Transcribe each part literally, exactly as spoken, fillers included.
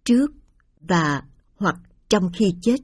trước và hoặc trong khi chết.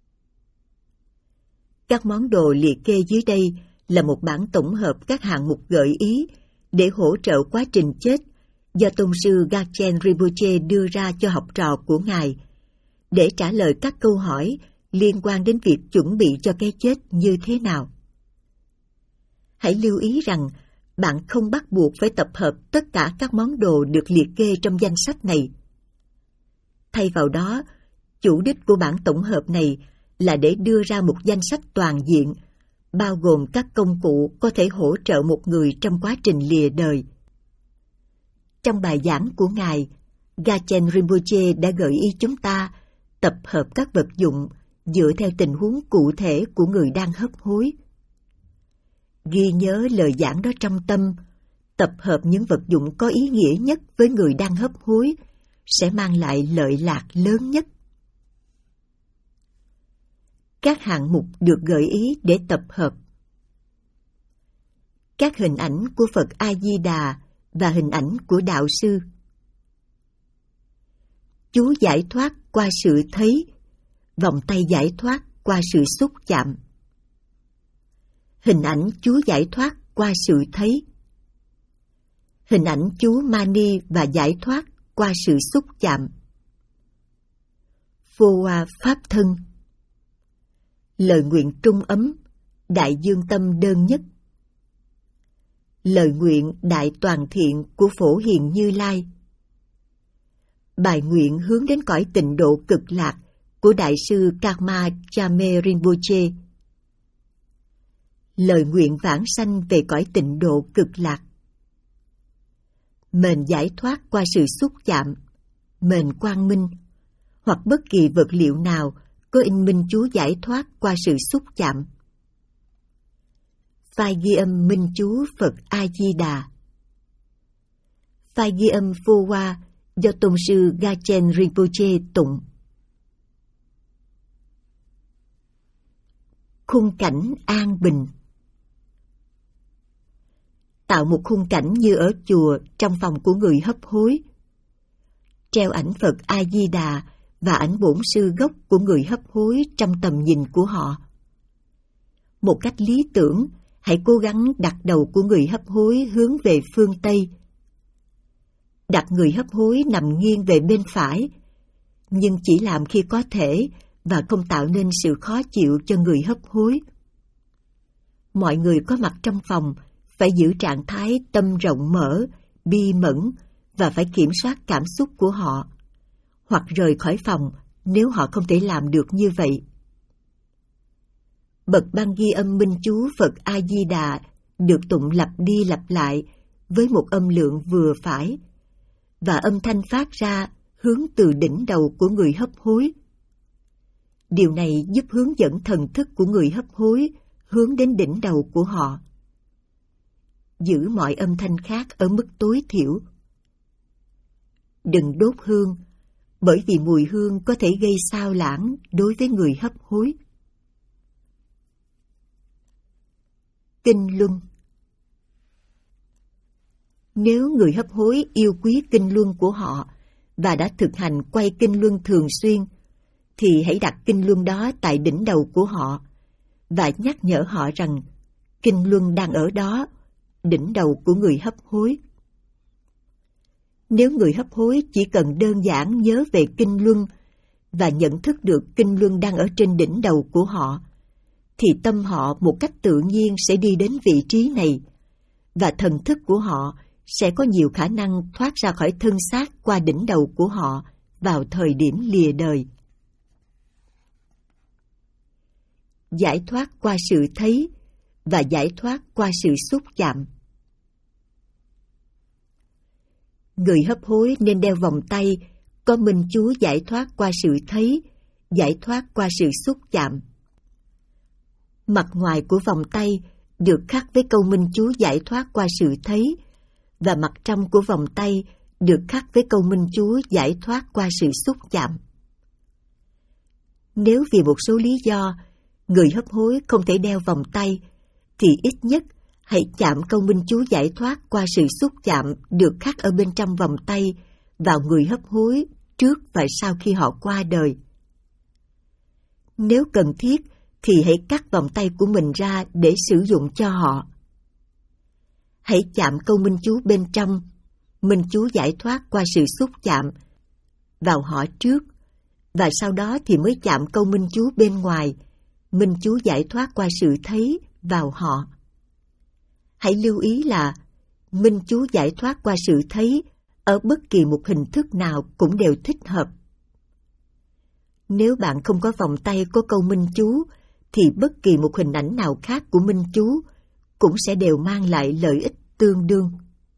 Các món đồ liệt kê dưới đây là một bản tổng hợp các hạng mục gợi ý để hỗ trợ quá trình chết do Tôn sư Gachen Rinpoche đưa ra cho học trò của Ngài, để trả lời các câu hỏi liên quan đến việc chuẩn bị cho cái chết như thế nào. Hãy lưu ý rằng bạn không bắt buộc phải tập hợp tất cả các món đồ được liệt kê trong danh sách này. Thay vào đó, chủ đích của bản tổng hợp này là để đưa ra một danh sách toàn diện, bao gồm các công cụ có thể hỗ trợ một người trong quá trình lìa đời. Trong bài giảng của Ngài, Gachen Rinpoche đã gợi ý chúng ta tập hợp các vật dụng dựa theo tình huống cụ thể của người đang hấp hối. Ghi nhớ lời giảng đó trong tâm, tập hợp những vật dụng có ý nghĩa nhất với người đang hấp hối sẽ mang lại lợi lạc lớn nhất. Các hạng mục được gợi ý để tập hợp: các hình ảnh của Phật A-di-đà và hình ảnh của đạo sư, chú giải thoát qua sự thấy, vòng tay giải thoát qua sự xúc chạm, hình ảnh chú giải thoát qua sự thấy, hình ảnh chú Mani và giải thoát qua sự xúc chạm, Phô Hoa Pháp Thân, lời nguyện trung ấm, đại dương tâm đơn nhất, lời nguyện đại toàn thiện của Phổ Hiền Như Lai, bài nguyện hướng đến cõi tịnh độ cực lạc của Đại sư Karma Chame Rinpoche, lời nguyện vãng sanh về cõi tịnh độ cực lạc, mền giải thoát qua sự xúc chạm, mền quang minh, hoặc bất kỳ vật liệu nào có in minh chú giải thoát qua sự xúc chạm, phai ghi âm minh chú Phật A-di-đà, phai ghi âm Phô Hoa do Tôn sư Gachen Rinpoche tụng. Khung cảnh an bình. Tạo một khung cảnh như ở chùa trong phòng của người hấp hối. Treo ảnh Phật A-di-đà và ảnh bổn sư gốc của người hấp hối trong tầm nhìn của họ. Một cách lý tưởng, hãy cố gắng đặt đầu của người hấp hối hướng về phương Tây. Đặt người hấp hối nằm nghiêng về bên phải, nhưng chỉ làm khi có thể và không tạo nên sự khó chịu cho người hấp hối. Mọi người có mặt trong phòng phải giữ trạng thái tâm rộng mở, bi mẫn và phải kiểm soát cảm xúc của họ, hoặc rời khỏi phòng nếu họ không thể làm được như vậy. Bậc ban ghi âm minh chú Phật A-di-đà được tụng lặp đi lặp lại với một âm lượng vừa phải, và âm thanh phát ra hướng từ đỉnh đầu của người hấp hối. Điều này giúp hướng dẫn thần thức của người hấp hối hướng đến đỉnh đầu của họ. Giữ mọi âm thanh khác ở mức tối thiểu. Đừng đốt hương, bởi vì mùi hương có thể gây xao lãng đối với người hấp hối. Kinh luân. Nếu người hấp hối yêu quý kinh luân của họ và đã thực hành quay kinh luân thường xuyên, thì hãy đặt kinh luân đó tại đỉnh đầu của họ và nhắc nhở họ rằng kinh luân đang ở đó, đỉnh đầu của người hấp hối. Nếu người hấp hối chỉ cần đơn giản nhớ về kinh luân và nhận thức được kinh luân đang ở trên đỉnh đầu của họ, thì tâm họ một cách tự nhiên sẽ đi đến vị trí này, và thần thức của họ sẽ có nhiều khả năng thoát ra khỏi thân xác qua đỉnh đầu của họ vào thời điểm lìa đời. Giải thoát qua sự thấy và giải thoát qua sự xúc chạm. Người hấp hối nên đeo vòng tay có minh chú giải thoát qua sự thấy, giải thoát qua sự xúc chạm. Mặt ngoài của vòng tay được khắc với câu minh chú giải thoát qua sự thấy, và mặt trong của vòng tay được khắc với câu minh chú giải thoát qua sự xúc chạm. Nếu vì một số lý do người hấp hối không thể đeo vòng tay, thì ít nhất hãy chạm câu minh chú giải thoát qua sự xúc chạm được khắc ở bên trong vòng tay vào người hấp hối trước và sau khi họ qua đời. Nếu cần thiết thì hãy cắt vòng tay của mình ra để sử dụng cho họ. Hãy chạm câu minh chú bên trong, minh chú giải thoát qua sự xúc chạm, vào họ trước, và sau đó thì mới chạm câu minh chú bên ngoài, minh chú giải thoát qua sự thấy vào họ. Hãy lưu ý là minh chú giải thoát qua sự thấy ở bất kỳ một hình thức nào cũng đều thích hợp. Nếu bạn không có vòng tay có câu minh chú, thì bất kỳ một hình ảnh nào khác của minh chú cũng sẽ đều mang lại lợi ích tương đương.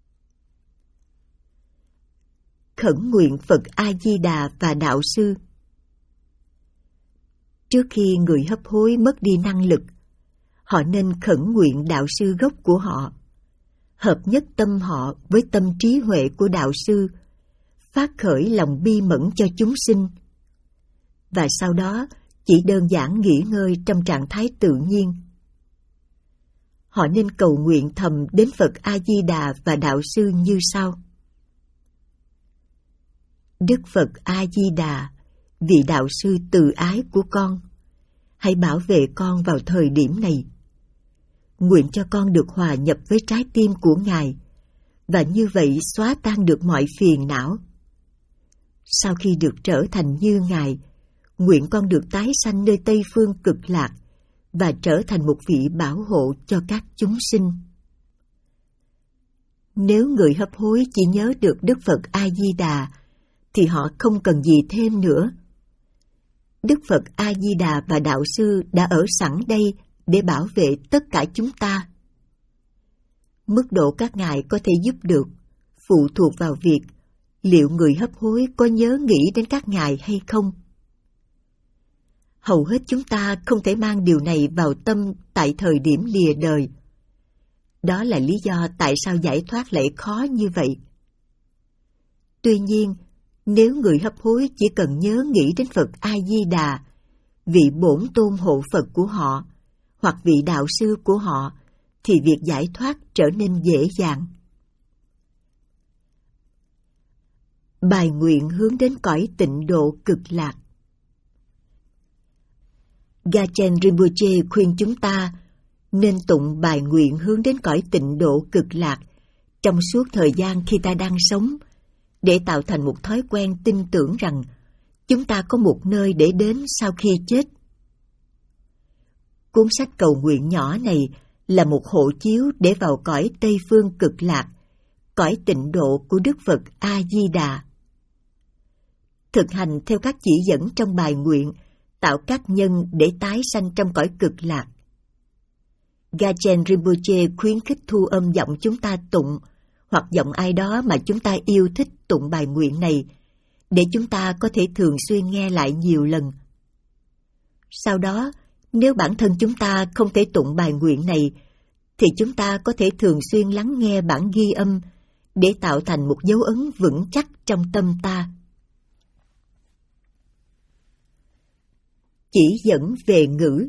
Khẩn nguyện Phật A-di-đà và Đạo Sư. Trước khi người hấp hối mất đi năng lực, họ nên khẩn nguyện Đạo Sư gốc của họ, hợp nhất tâm họ với tâm trí huệ của Đạo Sư, phát khởi lòng bi mẫn cho chúng sinh, và sau đó chỉ đơn giản nghỉ ngơi trong trạng thái tự nhiên. Họ nên cầu nguyện thầm đến Phật A-di-đà và Đạo Sư như sau. Đức Phật A-di-đà, vị Đạo Sư từ ái của con, hãy bảo vệ con vào thời điểm này. Nguyện cho con được hòa nhập với trái tim của Ngài, và như vậy xóa tan được mọi phiền não. Sau khi được trở thành như Ngài, nguyện con được tái sanh nơi Tây Phương Cực Lạc và trở thành một vị bảo hộ cho các chúng sinh. Nếu người hấp hối chỉ nhớ được Đức Phật A-di-đà, thì họ không cần gì thêm nữa. Đức Phật A-di-đà và Đạo Sư đã ở sẵn đây để bảo vệ tất cả chúng ta. Mức độ các ngài có thể giúp được phụ thuộc vào việc liệu người hấp hối có nhớ nghĩ đến các ngài hay không. Hầu hết chúng ta không thể mang điều này vào tâm tại thời điểm lìa đời. Đó là lý do tại sao giải thoát lại khó như vậy. Tuy nhiên, nếu người hấp hối chỉ cần nhớ nghĩ đến Phật A-di-đà, vị bổn tôn hộ Phật của họ, hoặc vị Đạo Sư của họ, thì việc giải thoát trở nên dễ dàng. Bài nguyện hướng đến cõi tịnh độ cực lạc. Gachen Rinpoche khuyên chúng ta nên tụng bài nguyện hướng đến cõi tịnh độ cực lạc trong suốt thời gian khi ta đang sống, để tạo thành một thói quen tin tưởng rằng chúng ta có một nơi để đến sau khi chết. Cuốn sách cầu nguyện nhỏ này là một hộ chiếu để vào cõi Tây Phương Cực Lạc, cõi tịnh độ của Đức Phật A-di-đà. Thực hành theo các chỉ dẫn trong bài nguyện, tạo các nhân để tái sanh trong cõi cực lạc. Gachen Rinpoche khuyến khích thu âm giọng chúng ta tụng, hoặc giọng ai đó mà chúng ta yêu thích tụng bài nguyện này, để chúng ta có thể thường xuyên nghe lại nhiều lần. Sau đó, nếu bản thân chúng ta không thể tụng bài nguyện này, thì chúng ta có thể thường xuyên lắng nghe bản ghi âm để tạo thành một dấu ấn vững chắc trong tâm ta. Chỉ dẫn về ngữ.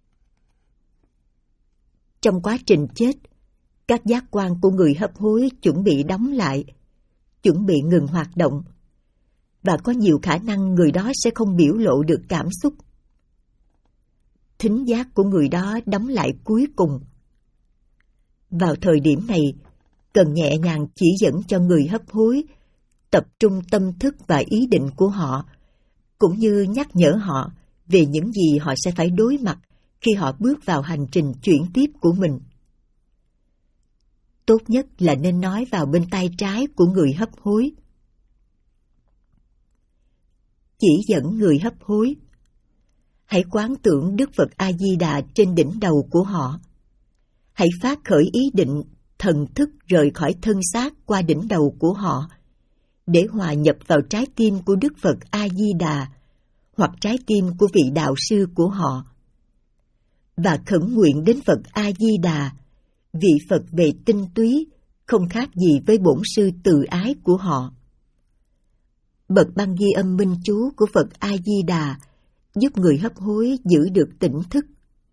Trong quá trình chết, các giác quan của người hấp hối chuẩn bị đóng lại, chuẩn bị ngừng hoạt động, và có nhiều khả năng người đó sẽ không biểu lộ được cảm xúc. Thính giác của người đó đóng lại cuối cùng. Vào thời điểm này, cần nhẹ nhàng chỉ dẫn cho người hấp hối tập trung tâm thức và ý định của họ, cũng như nhắc nhở họ về những gì họ sẽ phải đối mặt khi họ bước vào hành trình chuyển tiếp của mình. Tốt nhất là nên nói vào bên tay trái của người hấp hối. Chỉ dẫn người hấp hối. Hãy quán tưởng Đức Phật A-di-đà trên đỉnh đầu của họ. Hãy phát khởi ý định thần thức rời khỏi thân xác qua đỉnh đầu của họ, để hòa nhập vào trái tim của Đức Phật A-di-đà, hoặc trái tim của vị Đạo Sư của họ. Và khẩn nguyện đến Phật A-di-đà, vị Phật về tinh túy, không khác gì với bổn sư từ ái của họ. Bậc băng ghi âm minh chú của Phật A-di-đà giúp người hấp hối giữ được tỉnh thức.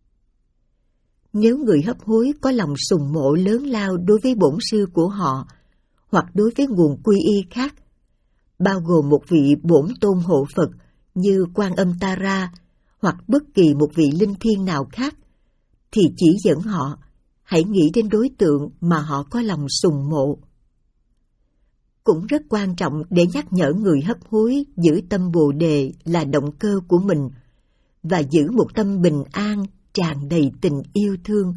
Nếu người hấp hối có lòng sùng mộ lớn lao đối với bổn sư của họ, hoặc đối với nguồn quy y khác, bao gồm một vị bổn tôn hộ Phật như Quan Âm Tara hoặc bất kỳ một vị linh thiêng nào khác, thì chỉ dẫn họ hãy nghĩ đến đối tượng mà họ có lòng sùng mộ. Cũng rất quan trọng để nhắc nhở người hấp hối giữ tâm Bồ Đề là động cơ của mình và giữ một tâm bình an tràn đầy tình yêu thương.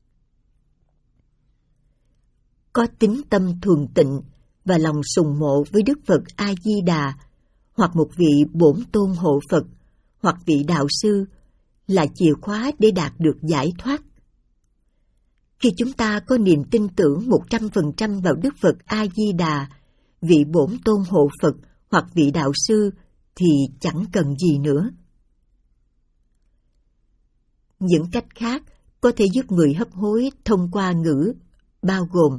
Có tín tâm thuần tịnh và lòng sùng mộ với Đức Phật A-di-đà hoặc một vị bổn tôn hộ Phật hoặc vị đạo sư là chìa khóa để đạt được giải thoát. Khi chúng ta có niềm tin tưởng một trăm phần trăm vào Đức Phật A-di-đà, vị bổn tôn hộ Phật hoặc vị đạo sư thì chẳng cần gì nữa. Những cách khác có thể giúp người hấp hối thông qua ngữ bao gồm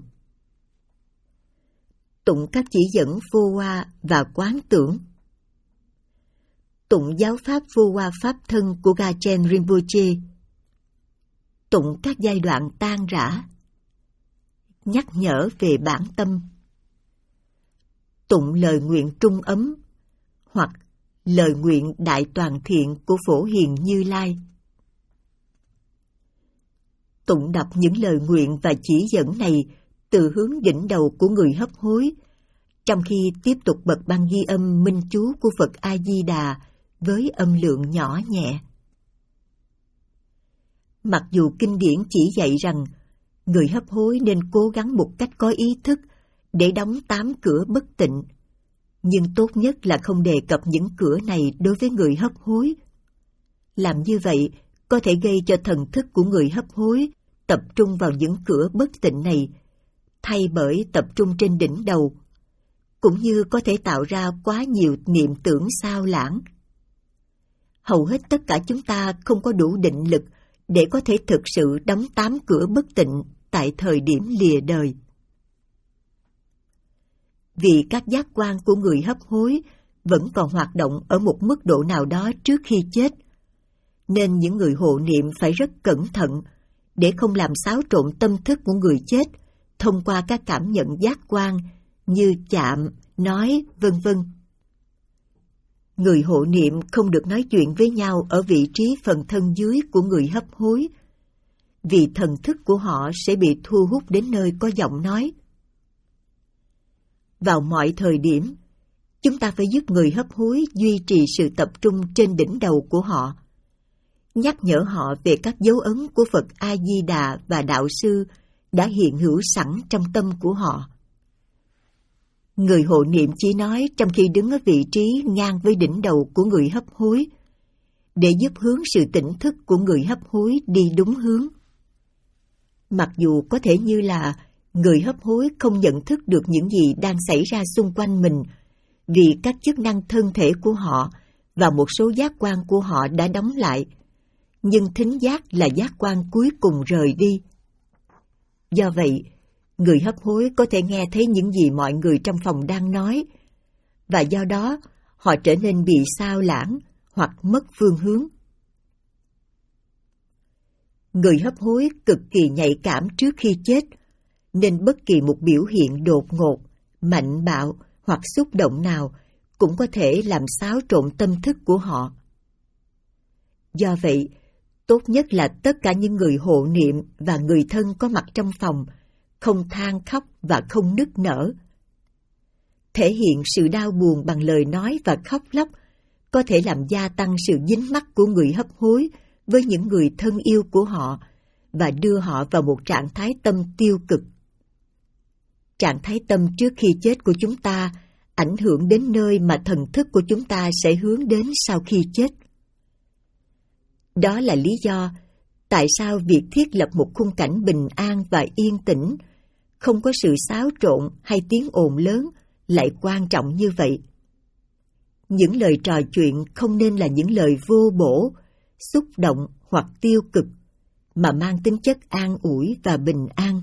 tụng các chỉ dẫn vô hoa và quán tưởng, tụng giáo pháp vô hoa pháp thân của Gachen Rinpoche, tụng các giai đoạn tan rã, nhắc nhở về bản tâm, tụng lời nguyện trung ấm hoặc lời nguyện đại toàn thiện của Phổ Hiền Như Lai, tụng đọc những lời nguyện và chỉ dẫn này từ hướng đỉnh đầu của người hấp hối, trong khi tiếp tục bật băng ghi âm minh chú của Phật A-di-đà với âm lượng nhỏ nhẹ. Mặc dù kinh điển chỉ dạy rằng người hấp hối nên cố gắng một cách có ý thức để đóng tám cửa bất tịnh, nhưng tốt nhất là không đề cập những cửa này đối với người hấp hối. Làm như vậy có thể gây cho thần thức của người hấp hối tập trung vào những cửa bất tịnh này, thay bởi tập trung trên đỉnh đầu, cũng như có thể tạo ra quá nhiều niệm tưởng sao lãng. Hầu hết tất cả chúng ta không có đủ định lực để có thể thực sự đóng tám cửa bất tịnh tại thời điểm lìa đời. Vì các giác quan của người hấp hối vẫn còn hoạt động ở một mức độ nào đó trước khi chết, nên những người hộ niệm phải rất cẩn thận để không làm xáo trộn tâm thức của người chết thông qua các cảm nhận giác quan như chạm, nói, vân vân. Người hộ niệm không được nói chuyện với nhau ở vị trí phần thân dưới của người hấp hối, vì thần thức của họ sẽ bị thu hút đến nơi có giọng nói. Vào mọi thời điểm, chúng ta phải giúp người hấp hối duy trì sự tập trung trên đỉnh đầu của họ, nhắc nhở họ về các dấu ấn của Phật A-di-đà và đạo sư đã hiện hữu sẵn trong tâm của họ. Người hộ niệm chỉ nói trong khi đứng ở vị trí ngang với đỉnh đầu của người hấp hối, để giúp hướng sự tỉnh thức của người hấp hối đi đúng hướng. Mặc dù có thể như là người hấp hối không nhận thức được những gì đang xảy ra xung quanh mình, vì các chức năng thân thể của họ và một số giác quan của họ đã đóng lại, nhưng thính giác là giác quan cuối cùng rời đi. Do vậy, người hấp hối có thể nghe thấy những gì mọi người trong phòng đang nói, và do đó họ trở nên bị sao lãng hoặc mất phương hướng. Người hấp hối cực kỳ nhạy cảm trước khi chết, nên bất kỳ một biểu hiện đột ngột, mạnh bạo hoặc xúc động nào cũng có thể làm xáo trộn tâm thức của họ. Do vậy, tốt nhất là tất cả những người hộ niệm và người thân có mặt trong phòng không than khóc và không nức nở. Thể hiện sự đau buồn bằng lời nói và khóc lóc có thể làm gia tăng sự dính mắc của người hấp hối với những người thân yêu của họ và đưa họ vào một trạng thái tâm tiêu cực. Trạng thái tâm trước khi chết của chúng ta ảnh hưởng đến nơi mà thần thức của chúng ta sẽ hướng đến sau khi chết. Đó là lý do tại sao việc thiết lập một khung cảnh bình an và yên tĩnh, không có sự xáo trộn hay tiếng ồn lớn lại quan trọng như vậy. Những lời trò chuyện không nên là những lời vô bổ, xúc động hoặc tiêu cực, mà mang tính chất an ủi và bình an.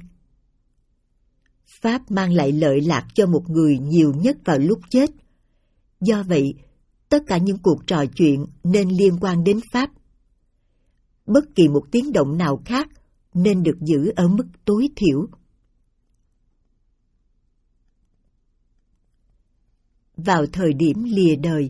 Pháp mang lại lợi lạc cho một người nhiều nhất vào lúc chết. Do vậy, tất cả những cuộc trò chuyện nên liên quan đến Pháp. Bất kỳ một tiếng động nào khác nên được giữ ở mức tối thiểu. vào thời điểm lìa đời.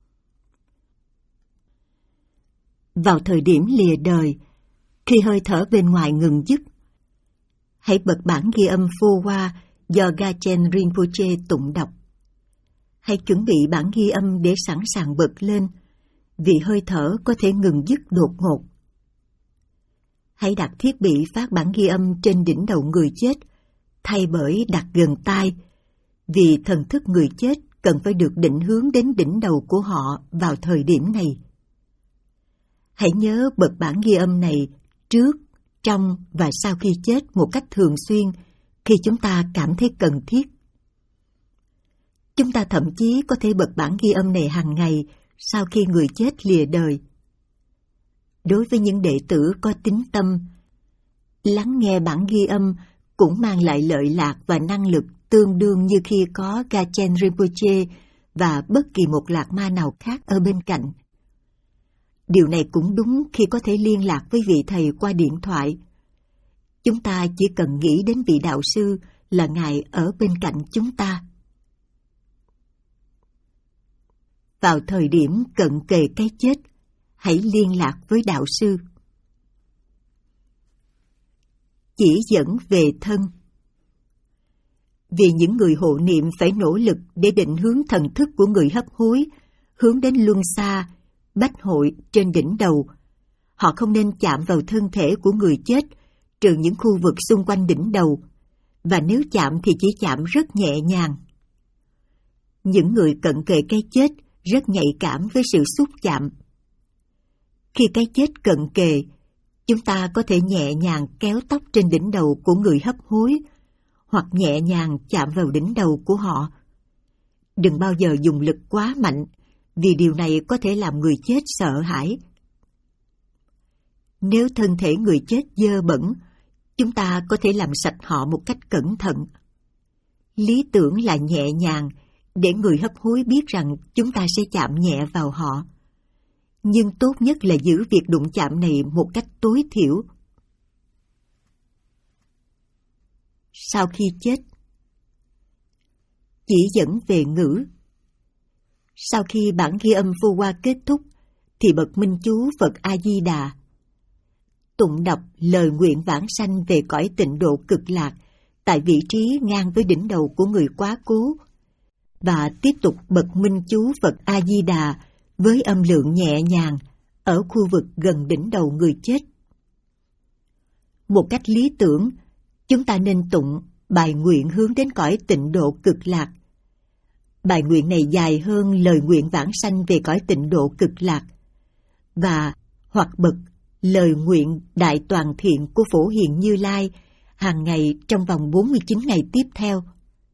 Vào thời điểm lìa đời, khi hơi thở bên ngoài ngừng dứt, hãy bật bản ghi âm phô hoa do Gachen Rinpoche tụng đọc. Hãy chuẩn bị bản ghi âm để sẵn sàng bật lên, vì hơi thở có thể ngừng dứt đột ngột. Hãy đặt thiết bị phát bản ghi âm trên đỉnh đầu người chết, thay bởi đặt gần tai, vì thần thức người chết cần phải được định hướng đến đỉnh đầu của họ vào thời điểm này. Hãy nhớ bật bản ghi âm này trước, trong và sau khi chết một cách thường xuyên khi chúng ta cảm thấy cần thiết. Chúng ta thậm chí có thể bật bản ghi âm này hàng ngày sau khi người chết lìa đời. Đối với những đệ tử có tín tâm, lắng nghe bản ghi âm cũng mang lại lợi lạc và năng lực tương đương như khi có Gachen Rinpoche và bất kỳ một lạc ma nào khác ở bên cạnh. Điều này cũng đúng khi có thể liên lạc với vị thầy qua điện thoại. Chúng ta chỉ cần nghĩ đến vị đạo sư là Ngài ở bên cạnh chúng ta. Vào thời điểm cận kề cái chết, hãy liên lạc với đạo sư. Chỉ dẫn về thân. Vì những người hộ niệm phải nỗ lực để định hướng thần thức của người hấp hối, hướng đến luân xa, bách hội trên đỉnh đầu. Họ không nên chạm vào thân thể của người chết, trừ những khu vực xung quanh đỉnh đầu, và nếu chạm thì chỉ chạm rất nhẹ nhàng. Những người cận kề cái chết rất nhạy cảm với sự xúc chạm. Khi cái chết cận kề, chúng ta có thể nhẹ nhàng kéo tóc trên đỉnh đầu của người hấp hối, hoặc nhẹ nhàng chạm vào đỉnh đầu của họ. Đừng bao giờ dùng lực quá mạnh, vì điều này có thể làm người chết sợ hãi. Nếu thân thể người chết dơ bẩn, chúng ta có thể làm sạch họ một cách cẩn thận. Lý tưởng là nhẹ nhàng, để người hấp hối biết rằng chúng ta sẽ chạm nhẹ vào họ. Nhưng tốt nhất là giữ việc đụng chạm này một cách tối thiểu. Sau khi chết, chỉ dẫn về ngữ. Sau khi bản ghi âm vô hoa kết thúc, thì bật minh chú Phật A-di-đà, tụng đọc lời nguyện vãng sanh về cõi tịnh độ cực lạc tại vị trí ngang với đỉnh đầu của người quá cố, và tiếp tục bật minh chú Phật A-di-đà với âm lượng nhẹ nhàng ở khu vực gần đỉnh đầu người chết. Một cách lý tưởng, chúng ta nên tụng bài nguyện hướng đến cõi tịnh độ cực lạc. Bài nguyện này dài hơn lời nguyện vãng sanh về cõi tịnh độ cực lạc, và hoặc bật lời nguyện đại toàn thiện của Phổ Hiền Như Lai hàng ngày trong vòng bốn mươi chín ngày tiếp theo.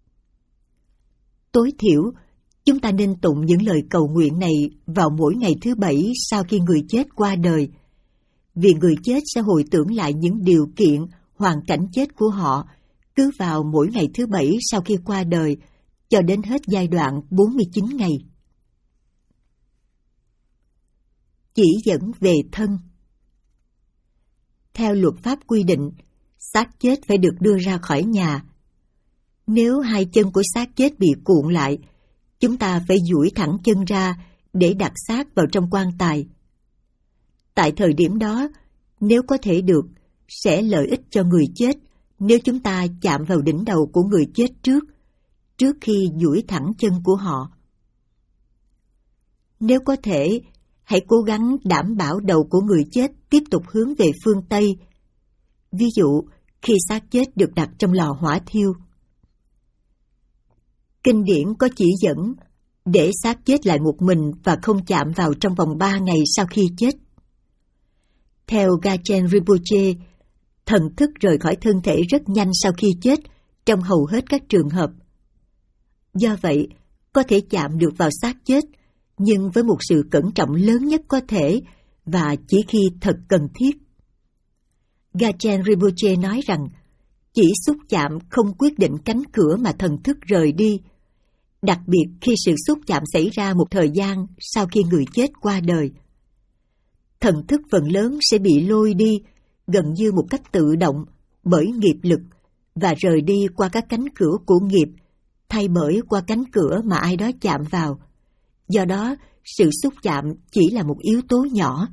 Tối thiểu, chúng ta nên tụng những lời cầu nguyện này vào mỗi ngày thứ bảy sau khi người chết qua đời, vì người chết sẽ hồi tưởng lại những điều kiện, hoàn cảnh chết của họ cứ vào mỗi ngày thứ bảy sau khi qua đời, cho đến hết giai đoạn bốn mươi chín ngày. Chỉ dẫn về thân. Theo luật pháp quy định, xác chết phải được đưa ra khỏi nhà. Nếu hai chân của xác chết bị cuộn lại, chúng ta phải duỗi thẳng chân ra để đặt xác vào trong quan tài. Tại thời điểm đó, nếu có thể được, sẽ lợi ích cho người chết nếu chúng ta chạm vào đỉnh đầu của người chết trước, trước khi duỗi thẳng chân của họ. Nếu có thể, hãy cố gắng đảm bảo đầu của người chết tiếp tục hướng về phương Tây. Ví dụ, khi xác chết được đặt trong lò hỏa thiêu. Kinh điển có chỉ dẫn để xác chết lại một mình và không chạm vào trong vòng ba ngày sau khi chết. Theo Gachen Rinpoche, thần thức rời khỏi thân thể rất nhanh sau khi chết trong hầu hết các trường hợp. Do vậy, có thể chạm được vào xác chết, nhưng với một sự cẩn trọng lớn nhất có thể và chỉ khi thật cần thiết. Gachen Rinpoche nói rằng, chỉ xúc chạm không quyết định cánh cửa mà thần thức rời đi, đặc biệt khi sự xúc chạm xảy ra một thời gian sau khi người chết qua đời. Thần thức phần lớn sẽ bị lôi đi, gần như một cách tự động, bởi nghiệp lực, và rời đi qua các cánh cửa của nghiệp, thay bởi qua cánh cửa mà ai đó chạm vào. Do đó, sự xúc chạm chỉ là một yếu tố nhỏ.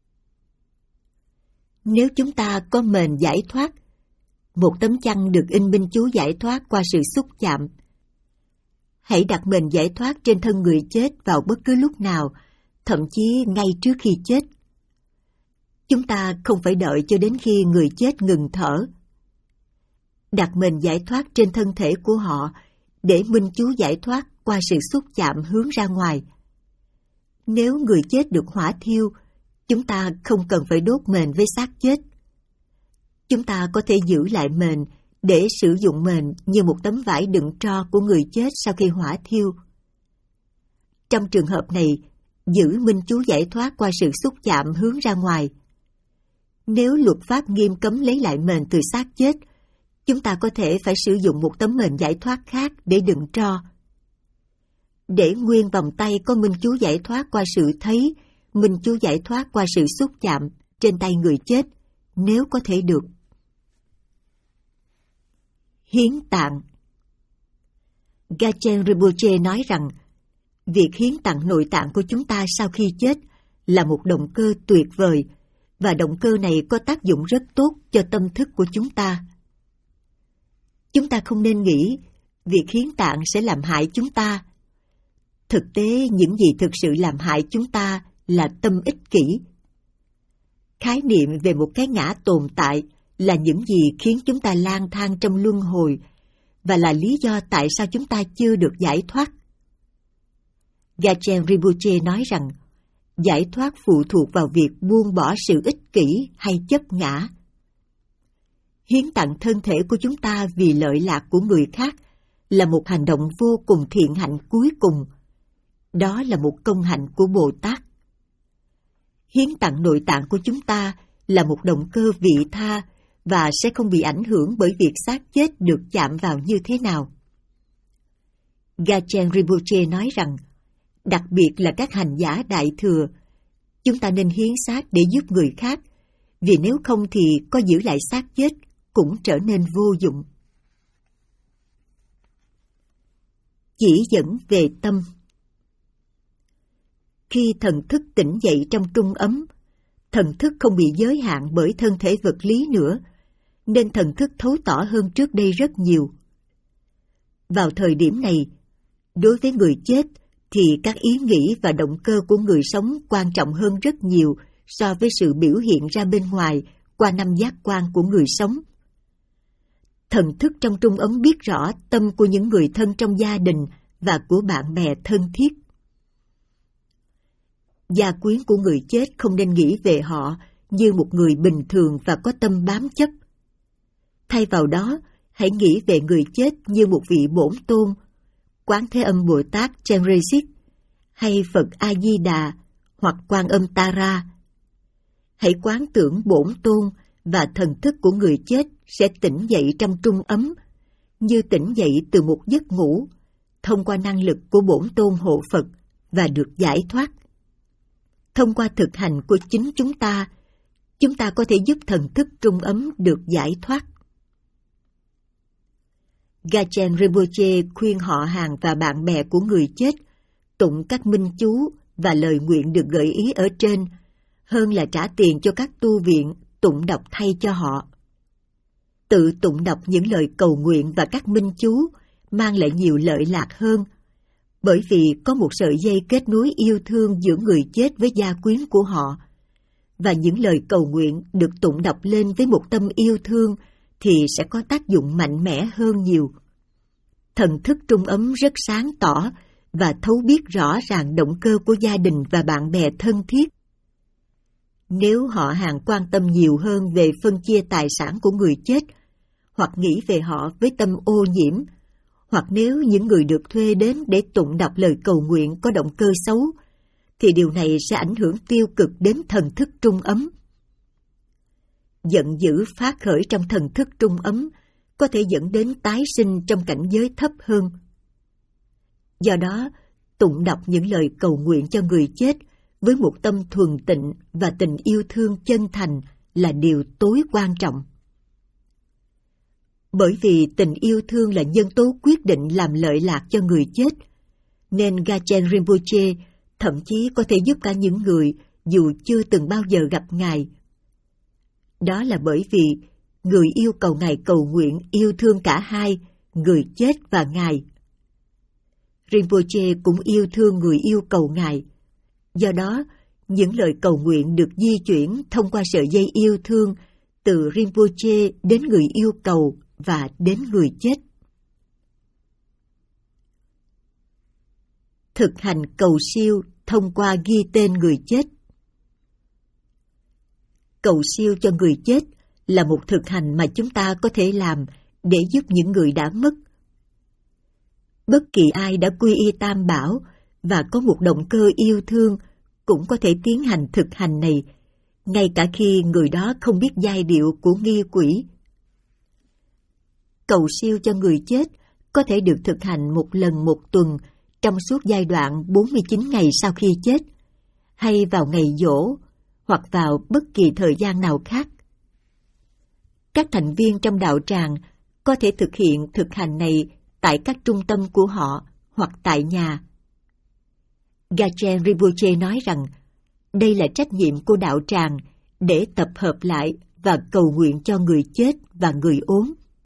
Nếu chúng ta có mền giải thoát, một tấm chăn được in minh chú giải thoát qua sự xúc chạm, hãy đặt mền giải thoát trên thân người chết vào bất cứ lúc nào, thậm chí ngay trước khi chết. Chúng ta không phải đợi cho đến khi người chết ngừng thở. Đặt mền giải thoát trên thân thể của họ để minh chú giải thoát qua sự xúc chạm hướng ra ngoài. Nếu người chết được hỏa thiêu, chúng ta không cần phải đốt mền với xác chết. Chúng ta có thể giữ lại mền để sử dụng mền như một tấm vải đựng tro của người chết sau khi hỏa thiêu. Trong trường hợp này, giữ minh chú giải thoát qua sự xúc chạm hướng ra ngoài. Nếu luật pháp nghiêm cấm lấy lại mền từ xác chết, chúng ta có thể phải sử dụng một tấm mền giải thoát khác để đựng tro. Để nguyên vòng tay có minh chú giải thoát qua sự thấy, minh chú giải thoát qua sự xúc chạm trên tay người chết, nếu có thể được. Hiến tạng. Gachen Rinpoche nói rằng, việc hiến tặng nội tạng của chúng ta sau khi chết là một động cơ tuyệt vời, và động cơ này có tác dụng rất tốt cho tâm thức của chúng ta. Chúng ta không nên nghĩ việc hiến tạng sẽ làm hại chúng ta. Thực tế, những gì thực sự làm hại chúng ta là tâm ích kỷ. Khái niệm về một cái ngã tồn tại là những gì khiến chúng ta lang thang trong luân hồi, và là lý do tại sao chúng ta chưa được giải thoát. Gachen Rinpoche nói rằng, giải thoát phụ thuộc vào việc buông bỏ sự ích kỷ hay chấp ngã. Hiến tặng thân thể của chúng ta vì lợi lạc của người khác là một hành động vô cùng thiện hạnh cuối cùng. Đó là một công hạnh của Bồ Tát. Hiến tặng nội tạng của chúng ta là một động cơ vị tha và sẽ không bị ảnh hưởng bởi việc xác chết được chạm vào như thế nào. Gachen Rinpoche nói rằng, đặc biệt là các hành giả đại thừa, chúng ta nên hiến xác để giúp người khác, vì nếu không thì có giữ lại xác chết cũng trở nên vô dụng. Chỉ dẫn về tâm. Khi thần thức tỉnh dậy trong trung ấm, thần thức không bị giới hạn bởi thân thể vật lý nữa, nên thần thức thấu tỏ hơn trước đây rất nhiều. Vào thời điểm này, đối với người chết thì các ý nghĩ và động cơ của người sống quan trọng hơn rất nhiều so với sự biểu hiện ra bên ngoài qua năm giác quan của người sống. Thần thức trong trung ấm biết rõ tâm của những người thân trong gia đình và của bạn bè thân thiết. Gia quyến của người chết không nên nghĩ về họ như một người bình thường và có tâm bám chấp. Thay vào đó, hãy nghĩ về người chết như một vị bổn tôn, Quán Thế Âm Bồ Tát Chenrezig, hay Phật A-di-đà, hoặc Quan Âm Tara. Hãy quán tưởng bổn tôn và thần thức của người chết sẽ tỉnh dậy trong trung ấm, như tỉnh dậy từ một giấc ngủ, thông qua năng lực của bổn tôn hộ Phật và được giải thoát. Thông qua thực hành của chính chúng ta, chúng ta có thể giúp thần thức trung ấm được giải thoát. Gachen Rinpoche khuyên họ hàng và bạn bè của người chết tụng các minh chú và lời nguyện được gợi ý ở trên, hơn là trả tiền cho các tu viện tụng đọc thay cho họ. Tự tụng đọc những lời cầu nguyện và các minh chú mang lại nhiều lợi lạc hơn, bởi vì có một sợi dây kết nối yêu thương giữa người chết với gia quyến của họ, và những lời cầu nguyện được tụng đọc lên với một tâm yêu thương thì sẽ có tác dụng mạnh mẽ hơn nhiều. Thần thức trung ấm rất sáng tỏ và thấu biết rõ ràng động cơ của gia đình và bạn bè thân thiết. Nếu họ hàng quan tâm nhiều hơn về phân chia tài sản của người chết, hoặc nghĩ về họ với tâm ô nhiễm, hoặc nếu những người được thuê đến để tụng đọc lời cầu nguyện có động cơ xấu, thì điều này sẽ ảnh hưởng tiêu cực đến thần thức trung ấm. Giận dữ phát khởi trong thần thức trung ấm có thể dẫn đến tái sinh trong cảnh giới thấp hơn. Do đó, tụng đọc những lời cầu nguyện cho người chết với một tâm thuần tịnh và tình yêu thương chân thành là điều tối quan trọng. Bởi vì tình yêu thương là nhân tố quyết định làm lợi lạc cho người chết, nên Gachen Rinpoche thậm chí có thể giúp cả những người dù chưa từng bao giờ gặp Ngài. Đó là bởi vì người yêu cầu Ngài cầu nguyện yêu thương cả hai, người chết và Ngài. Rinpoche cũng yêu thương người yêu cầu Ngài. Do đó, những lời cầu nguyện được di chuyển thông qua sợi dây yêu thương từ Rinpoche đến người yêu cầu và đến người chết. Thực hành cầu siêu thông qua ghi tên người chết. Cầu siêu cho người chết là một thực hành mà chúng ta có thể làm để giúp những người đã mất. Bất kỳ ai đã quy y Tam Bảo và có một động cơ yêu thương cũng có thể tiến hành thực hành này, ngay cả khi người đó không biết giai điệu của nghi quỷ. Cầu siêu cho người chết có thể được thực hành một lần một tuần trong suốt giai đoạn bốn mươi chín ngày sau khi chết, hay vào ngày giỗ, hoặc vào bất kỳ thời gian nào khác. Các thành viên trong đạo tràng có thể thực hiện thực hành này tại các trung tâm của họ hoặc tại nhà. Gachen Rinpoche nói rằng đây là trách nhiệm của đạo tràng để tập hợp lại và cầu nguyện cho người chết và người ốm.